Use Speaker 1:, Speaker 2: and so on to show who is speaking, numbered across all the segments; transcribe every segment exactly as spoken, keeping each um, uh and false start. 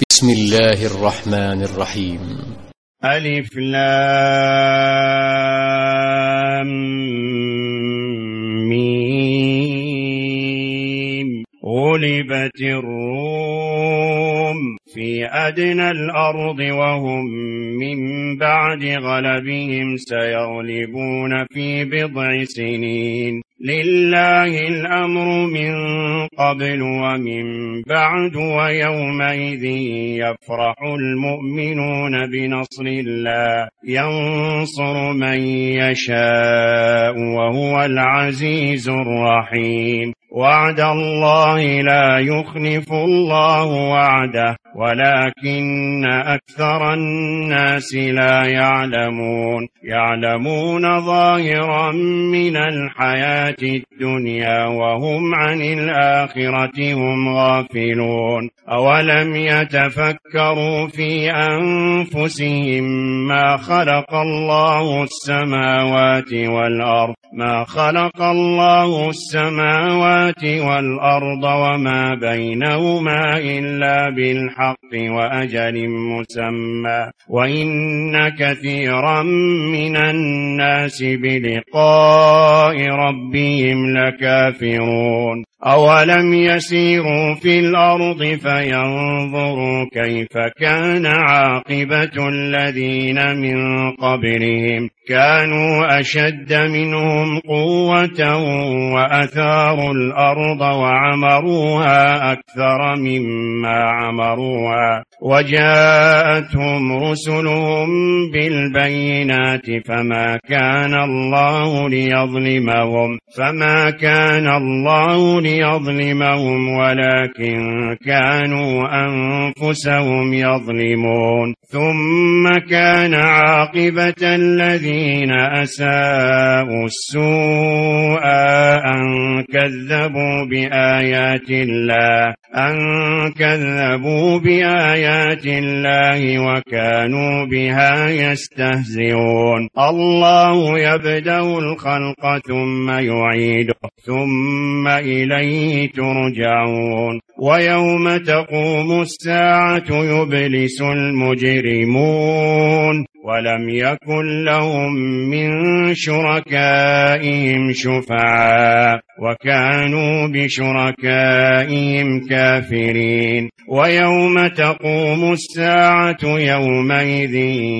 Speaker 1: بسم الله الرحمن الرحيم.
Speaker 2: ألف لام ميم. غلبت الروم في أدنى الأرض وهم من بعد غلبهم سيغلبون في بضع سنين. لله الأمر من قبل ومن بعد ويومئذ يفرح المؤمنون بنصر الله ينصر من يشاء وهو العزيز الرحيم. وعد الله لا يخلف الله وعده ولكن أكثر الناس لا يعلمون. يعلمون ظاهرا من الحياة الدنيا وهم عن الآخرة هم غافلون. أولم يتفكروا في أنفسهم ما خلق الله السماوات والأرض ما خلق الله السماوات والأرض وما بينهما إلا بالحق وأجل مسمى وإن كثيرا من الناس بلقاء ربهم لكافرون. أولم يسيروا في الأرض فينظروا كيف كان عاقبة الذين من قبلهم كانوا أشد منهم قوة وأثاروا الأرض وعمروها أكثر مما عمروها وجاءتهم رسلهم بالبينات فما كان الله ليظلمهم فما كان الله ليظلمهم ولكن كانوا أنفسهم يظلمون. ثم كان عاقبة الذين أساءوا السوء أن كذبوا بآيات الله أن كذبوا بآيات الله وكانوا بها يستهزئون. الله يبدأ الخلق ثم يعيده ثم إليه ترجعون. ويوم تقوم الساعة يبلس المجرمون ولم يكن لهم من شركائهم شفعاء وكانوا بشركائهم كافرين. ويوم تقوم الساعة يومئذ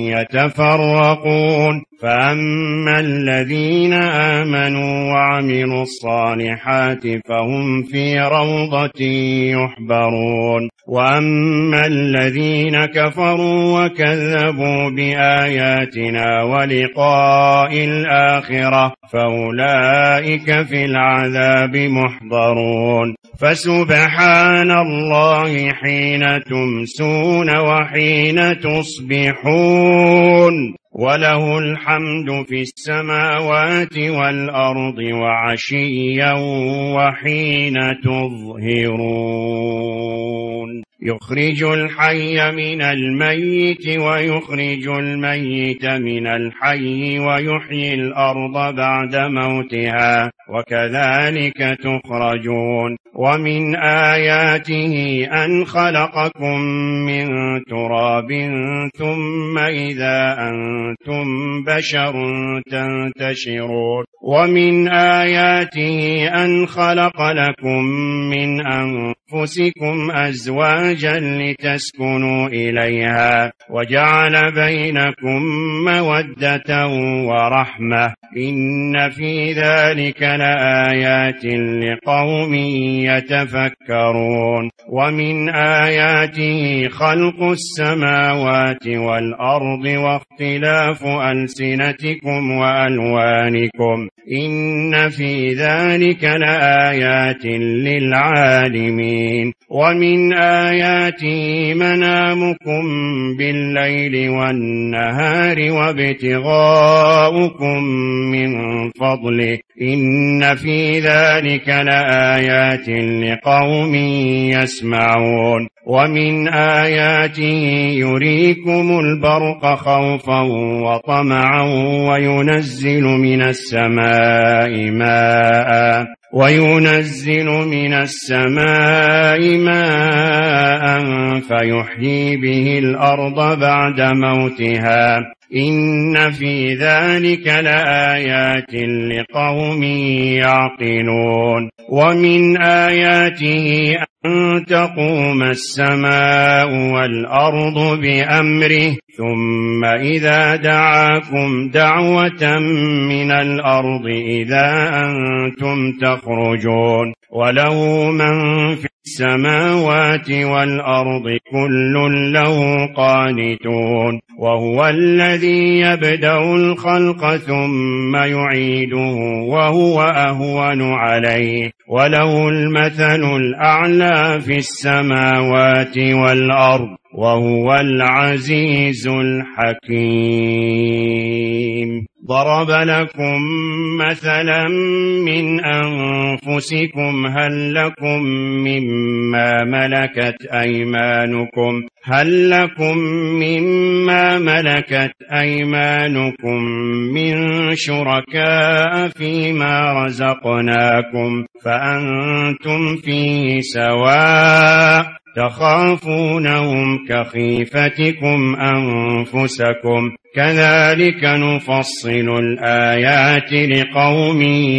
Speaker 2: يتفرقون فأما الذين آمنوا وعملوا الصالحات فهم في روضة يحبرون وأما الذين كفروا وكذبوا بآياتنا ولقاء الآخرة فأولئك في العذاب محضرون. فسبحان الله حين تمسون وحين تصبحون وله الحمد في السماوات والأرض وعشيا وحين تظهرون. يخرج الحي من الميت ويخرج الميت من الحي ويحيي الأرض بعد موتها وكذلك تخرجون. ومن آياته أن خلقكم من تراب ثم إذا أنتم بشر تنتشرون. ومن آياته أن خلق لكم من أنفسكم أزواجا لتسكنوا إليها وجعل بينكم مودة ورحمة إن في ذلك لآيات لقوم يتفكرون. ومن آياته خلق السماوات والأرض واختلاف ألسنتكم وألوانكم إن في ذلك لآيات للعالمين. ومن آياته منامكم بالليل والنهار وابتغاؤكم من فضله إن في ذلك لآيات لقوم يسمعون. ومن آياته يريكم البرق خوفا وطمعا وينزل من السماء ماء وينزل من السماء ماء فيحيي به الأرض بعد موتها إن في ذلك لآيات لقوم يعقلون ومن آياته أن تقوم السماء والأرض بأمره ثم إذا دعاكم دعوة من الأرض إذا أنتم تخرجون وله من في السماوات والأرض كل له قانتون وهو الذي يبدأ الخلق ثم يعيده وهو أهون عليه وله المثل الأعلى في السماوات والأرض وهو العزيز الحكيم. ضرب لكم مثلا من أنفسكم هل لكم مما ملكت أيمانكم هل لكم مما ملكت أيمانكم من شركاء فيما رزقناكم فأنتم فيه سواء تخافونهم كخيفتكم أنفسكم كذلك نفصل الآيات لقوم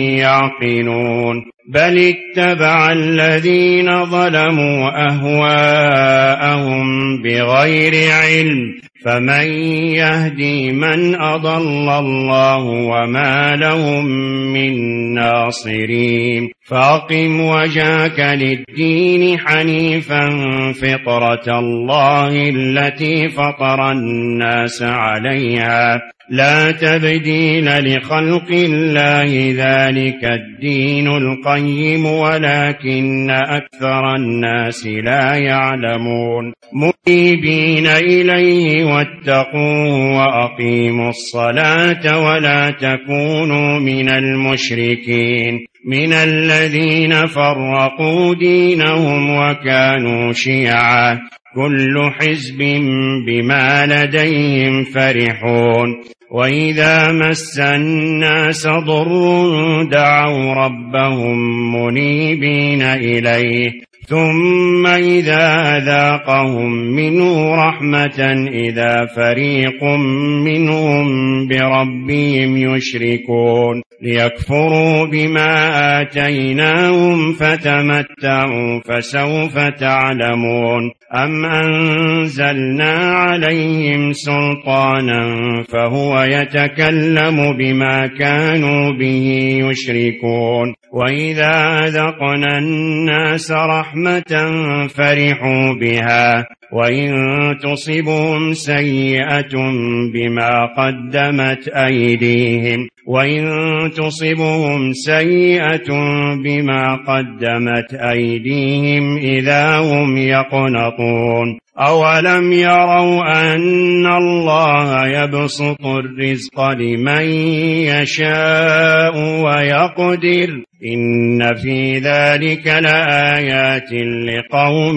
Speaker 2: يعقلون بل اتبع الذين ظلموا أهواءهم بغير علم فمن يهدي من أضل الله وما لهم من ناصرين فأقم وجهك للدين حنيفا فطرة الله التي فطر الناس عليها لا تبديل لخلق الله ذلك الدين القيم ولكن أكثر الناس لا يعلمون منيبين إليه واتقوه وأقيموا الصلاة ولا تكونوا من المشركين من الذين فرقوا دينهم وكانوا شيعا كل حزب بما لديهم فرحون وإذا مس الناس ضر دعوا ربهم منيبين إليه ثم إذا ذاقهم منه رحمة إذا فريق منهم بربهم يشركون ليكفروا بما آتيناهم فتمتعوا فسوف تعلمون أم أنزلنا عليهم سلطانا فهو يتكلم بما كانوا به يشركون وإذا أذقنا الناس رحمة فرحوا بها وإن تصبهم سيئة بما قدمت أيديهم وإن تصبهم سيئة بما قدمت أيديهم إذا هم يقنطون أولم يروا أن الله يبسط الرزق لمن يشاء ويقدر إن في ذلك لآيات لقوم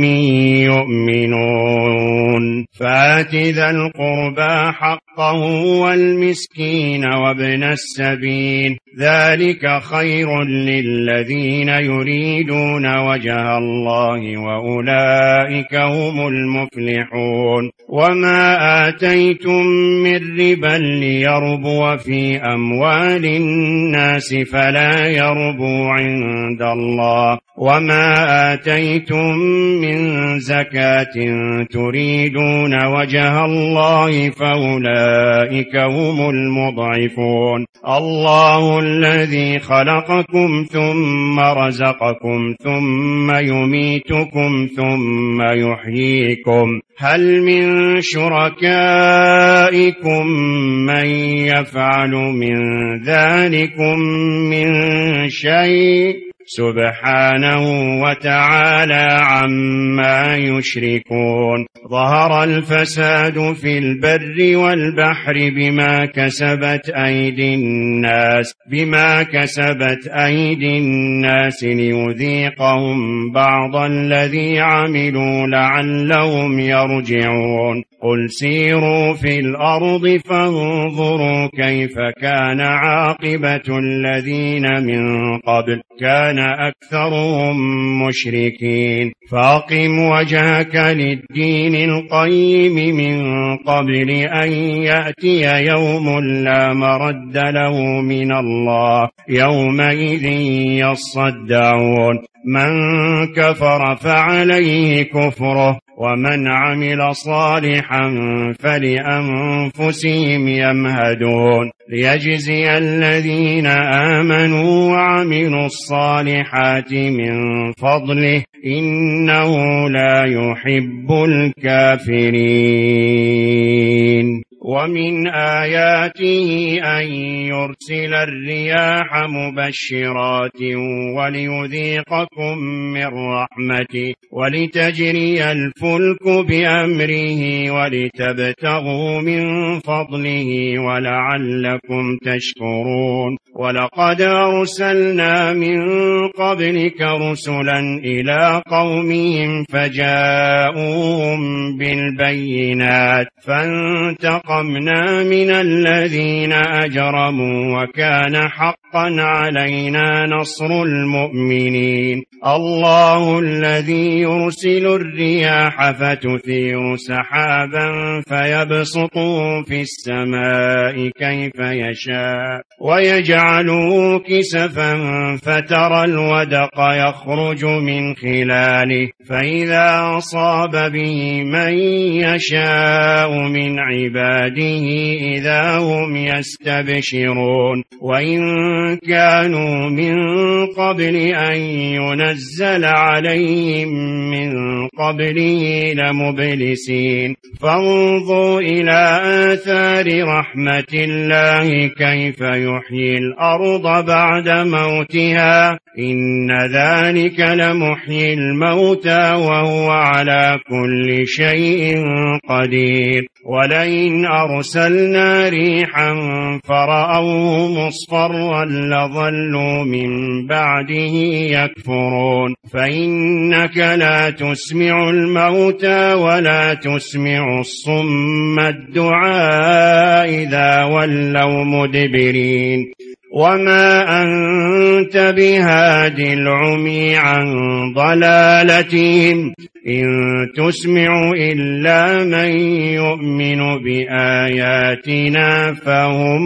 Speaker 2: يؤمنون فآت ذا القربى حقه والمسكين وابن السبيل ذلك خير للذين يريدون وجه الله وأولئك هم المفلحون وما آتيتم من ربا ليربو في أموال الناس فلا يربو عند الله وما آتيتم من زكاة تريدون وجه الله فأولئك هم المضعفون الله الذي خلقكم ثم رزقكم ثم يميتكم ثم يحييكم هل من شركائكم من يفعل من ذلكم من شيء سبحانه وتعالى عما يشركون ظهر الفساد في البر والبحر بما كسبت أيدي الناس بما كسبت أيدي الناس ليذيقهم بعض الذي عملوا لعلهم يرجعون قل سيروا في الأرض فانظروا كيف كان عاقبة الذين من قبل كان وكان أكثرهم مشركين فأقم وجهك للدين القيم من قبل أن يأتي يوم لا مرد له من الله يومئذ يصدعون من كفر فعليه كفره ومن عمل صالحا فلأنفسهم يمهدون ليجزي الذين آمنوا وعملوا الصالحات من فضله إنه لا يحب الكافرين ومن آياته أن يرسل الرياح مبشرات وليذيقكم من رحمته ولتجري الفلك بأمره ولتبتغوا من فضله ولعلكم تشكرون ولقد أرسلنا من قبلك رسلا إلى قومهم فجاءوهم بالبينات فانتقمنا من الذين أجرموا وكان حقا علينا نصر المؤمنين الله الذي يرسل الرياح فتثير سحابا فيبسطه في السماء كيف يشاء ويجعله كسفا فترى الودق يخرج من خلاله فإذا أصاب به من يشاء من عباده إذا هم يستبشرون وإن كانوا من قبل أن ينزل عليهم من قبله لمبلسين فانظروا إلى آثار رحمة الله كيف يحيي الأرض بعد موتها إن ذلك لمحيي الموتى وهو على كل شيء قدير ولئن أرسلنا ريحا فرأوه مصفرا لظلوا من بعده يكفرون فإنك لا تسمع الموتى ولا تسمع الصم الدعاء إذا ولوا مدبرين وما أنت بهاد العمي عن ضلالتهم إن تسمع إلا من يؤمن بآياتنا فهم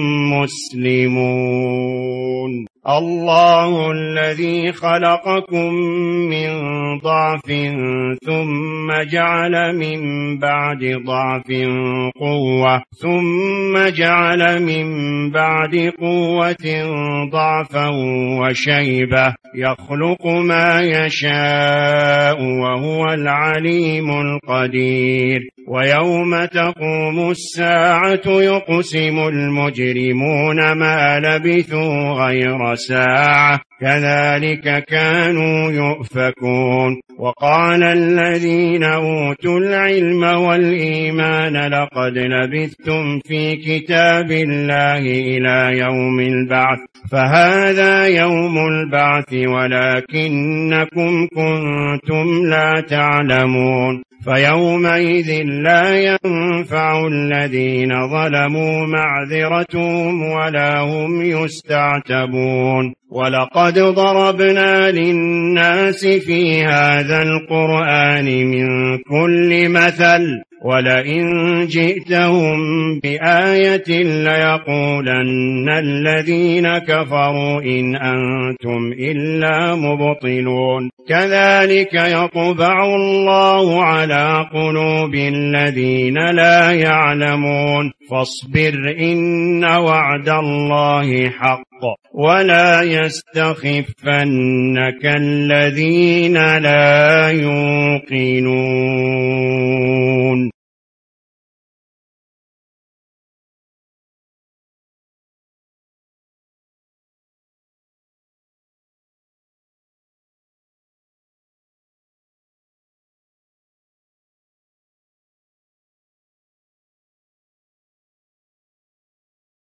Speaker 2: مسلمون الله الذي خلقكم من ضعف ثم جعل من بعد ضعف قوة ثم جعل من بعد قوة ضعفا وشيبة يخلق ما يشاء وهو العليم القدير ويوم تقوم الساعة يقسم المجرمون ما لبثوا غير ساعة كذلك كانوا يؤفكون وقال الذين أوتوا العلم والإيمان لقد لبثتم في كتاب الله إلى يوم البعث فهذا يوم البعث ولكنكم كنتم لا تعلمون فيومئذ لا ينفع الذين ظلموا معذرتهم ولا هم يستعتبون ولقد ضربنا للناس في هذا القرآن من كل مثل ولئن جئتهم بآية ليقولن الذين كفروا إن أنتم إلا مبطلون كذلك يطبع الله على قلوب الذين لا يعلمون فاصبر إن وعد الله حق ولا يستخفنك الذين لا يوقنون